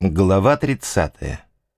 Глава 30.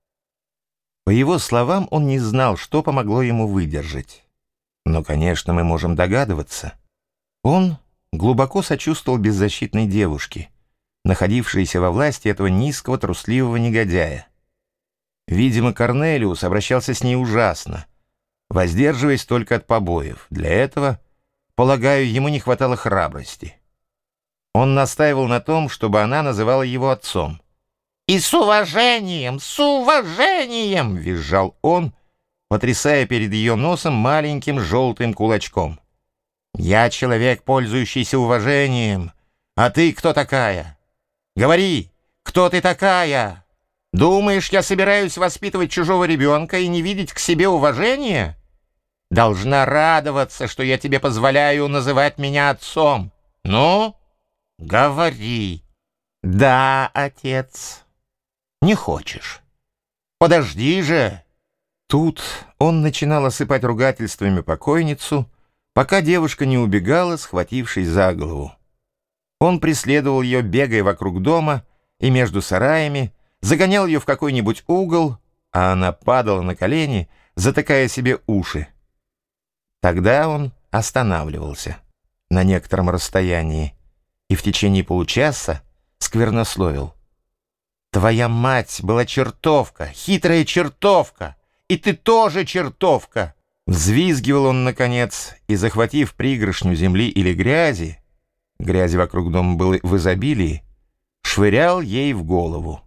По его словам, он не знал, что помогло ему выдержать. Но, конечно, мы можем догадываться. Он глубоко сочувствовал беззащитной девушке, находившейся во власти этого низкого, трусливого негодяя. Видимо, Корнелиус обращался с ней ужасно, воздерживаясь только от побоев. Для этого, полагаю, ему не хватало храбрости. Он настаивал на том, чтобы она называла его отцом. «И с уважением, с уважением!» — визжал он, потрясая перед ее носом маленьким желтым кулачком. «Я человек, пользующийся уважением. А ты кто такая? Говори, кто ты такая? Думаешь, я собираюсь воспитывать чужого ребенка и не видеть к себе уважения? Должна радоваться, что я тебе позволяю называть меня отцом. Ну, говори». «Да, отец». «Не хочешь? Подожди же!» Тут он начинал осыпать ругательствами покойницу, пока девушка не убегала, схватившись за голову. Он преследовал ее, бегая вокруг дома и между сараями, загонял ее в какой-нибудь угол, а она падала на колени, затыкая себе уши. Тогда он останавливался на некотором расстоянии и в течение получаса сквернословил. «Твоя мать была чертовка, хитрая чертовка, и ты тоже чертовка!» Взвизгивал он, наконец, и, захватив пригоршню земли или грязи вокруг дома было в изобилии, швырял ей в голову.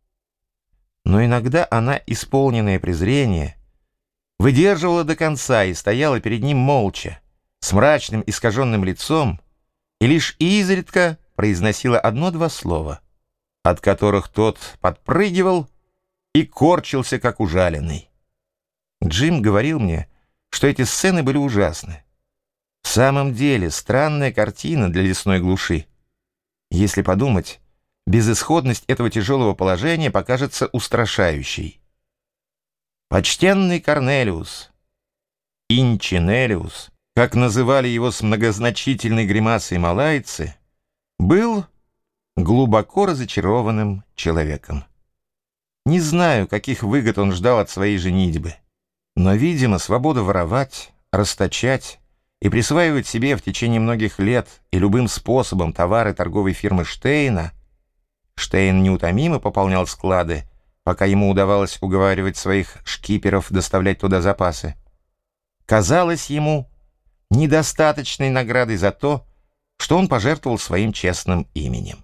Но иногда она, исполненная презрения, выдерживала до конца и стояла перед ним молча, с мрачным искаженным лицом, и лишь изредка произносила одно-два слова, от которых тот подпрыгивал и корчился, как ужаленный. Джим говорил мне, что эти сцены были ужасны. В самом деле, странная картина для лесной глуши. Если подумать, безысходность этого тяжелого положения покажется устрашающей. Почтенный Корнелиус, Инчинелиус, как называли его с многозначительной гримасой малайцы, был глубоко разочарованным человеком. Не знаю, каких выгод он ждал от своей женитьбы, но, видимо, свобода воровать, расточать и присваивать себе в течение многих лет и любым способом товары торговой фирмы Штейна. Штейн неутомимо пополнял склады, пока ему удавалось уговаривать своих шкиперов доставлять туда запасы. Казалось ему недостаточной наградой за то, что он пожертвовал своим честным именем.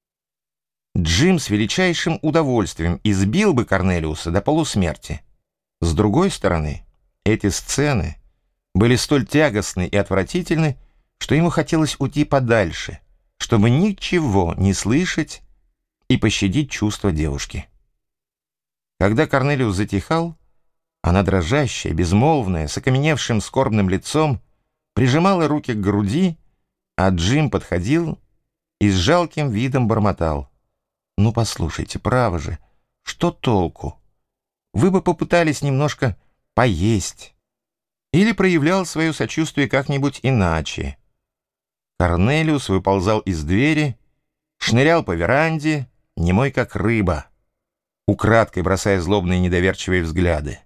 Джим с величайшим удовольствием избил бы Корнелиуса до полусмерти. С другой стороны, эти сцены были столь тягостны и отвратительны, что ему хотелось уйти подальше, чтобы ничего не слышать и пощадить чувства девушки. Когда Корнелиус затихал, она, дрожащая, безмолвная, с окаменевшим скорбным лицом, прижимала руки к груди, а Джим подходил и с жалким видом бормотал. «Ну, послушайте, право же, что толку? Вы бы попытались немножко поесть». Или проявлял свое сочувствие как-нибудь иначе. Корнелиус выползал из двери, шнырял по веранде, немой как рыба, украдкой бросая злобные недоверчивые взгляды.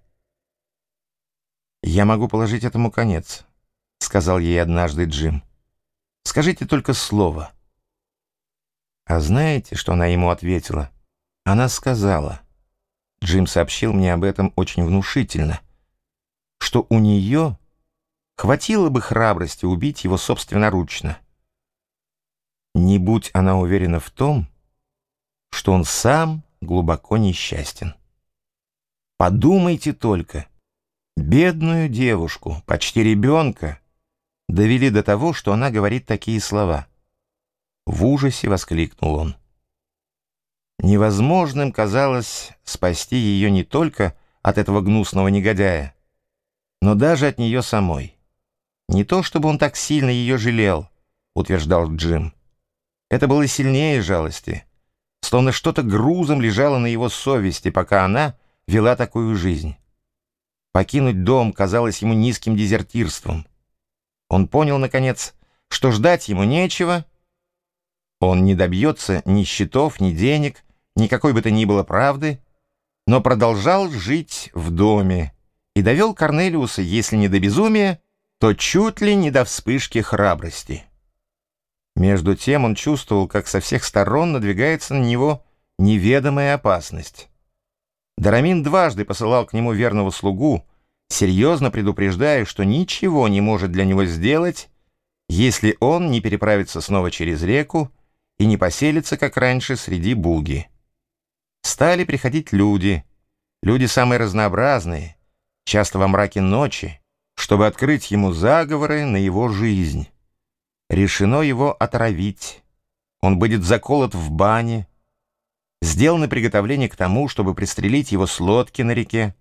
«Я могу положить этому конец», — сказал ей однажды Джим. «Скажите только слово». А знаете, что она ему ответила? Она сказала, Джим сообщил мне об этом очень внушительно, что у нее хватило бы храбрости убить его собственноручно. Не будь она уверена в том, что он сам глубоко несчастен. Подумайте только, бедную девушку, почти ребенка, довели до того, что она говорит такие слова. В ужасе воскликнул он. Невозможным казалось спасти ее не только от этого гнусного негодяя, но даже от нее самой. Не то чтобы он так сильно ее жалел, утверждал Джим. Это было сильнее жалости, словно что-то грузом лежало на его совести, пока она вела такую жизнь. Покинуть дом казалось ему низким дезертирством. Он понял, наконец, что ждать ему нечего. Он не добьется ни счетов, ни денег, никакой бы то ни было правды, но продолжал жить в доме и довел Корнелиуса, если не до безумия, то чуть ли не до вспышки храбрости. Между тем он чувствовал, как со всех сторон надвигается на него неведомая опасность. Дорамин дважды посылал к нему верного слугу, серьезно предупреждая, что ничего не может для него сделать, если он не переправится снова через реку и не поселится, как раньше, среди буги. Стали приходить люди самые разнообразные, часто во мраке ночи, чтобы открыть ему заговоры на его жизнь. Решено его отравить. Он будет заколот в бане. Сделаны приготовления к тому, чтобы пристрелить его с лодки на реке.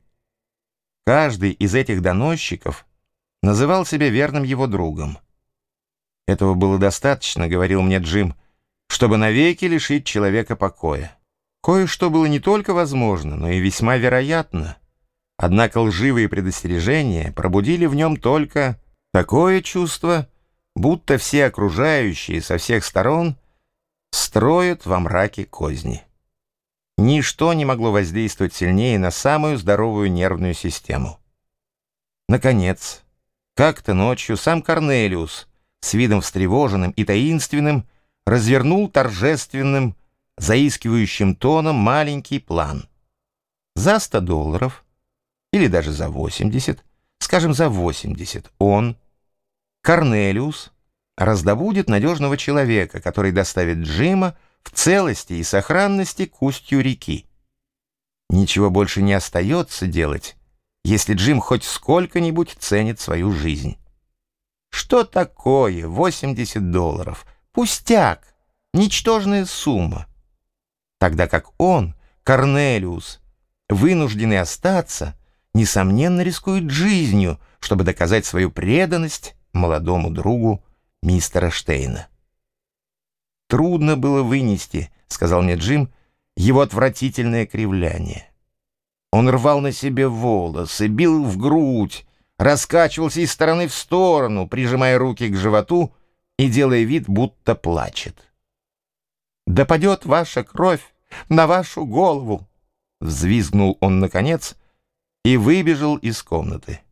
Каждый из этих доносчиков называл себя верным его другом. Этого было достаточно, говорил мне Джим, чтобы навеки лишить человека покоя. Кое-что было не только возможно, но и весьма вероятно. Однако лживые предостережения пробудили в нем только такое чувство, будто все окружающие со всех сторон строят во мраке козни. Ничто не могло воздействовать сильнее на самую здоровую нервную систему. Наконец, как-то ночью сам Корнелиус с видом встревоженным и таинственным развернул торжественным, заискивающим тоном маленький план. За $100, или даже за 80, скажем, за 80, он, Корнелиус, раздобудет надежного человека, который доставит Джима в целости и сохранности к устью реки. Ничего больше не остается делать, если Джим хоть сколько-нибудь ценит свою жизнь. Что такое $80? Пустяк, ничтожная сумма. Тогда как он, Корнелиус, вынужденный остаться, несомненно рискует жизнью, чтобы доказать свою преданность молодому другу мистера Штейна. «Трудно было вынести, — сказал мне Джим, — его отвратительное кривляние. Он рвал на себе волосы, бил в грудь, раскачивался из стороны в сторону, прижимая руки к животу и делая вид, будто плачет. «Да падет ваша кровь на вашу голову!» — взвизгнул он наконец и выбежал из комнаты.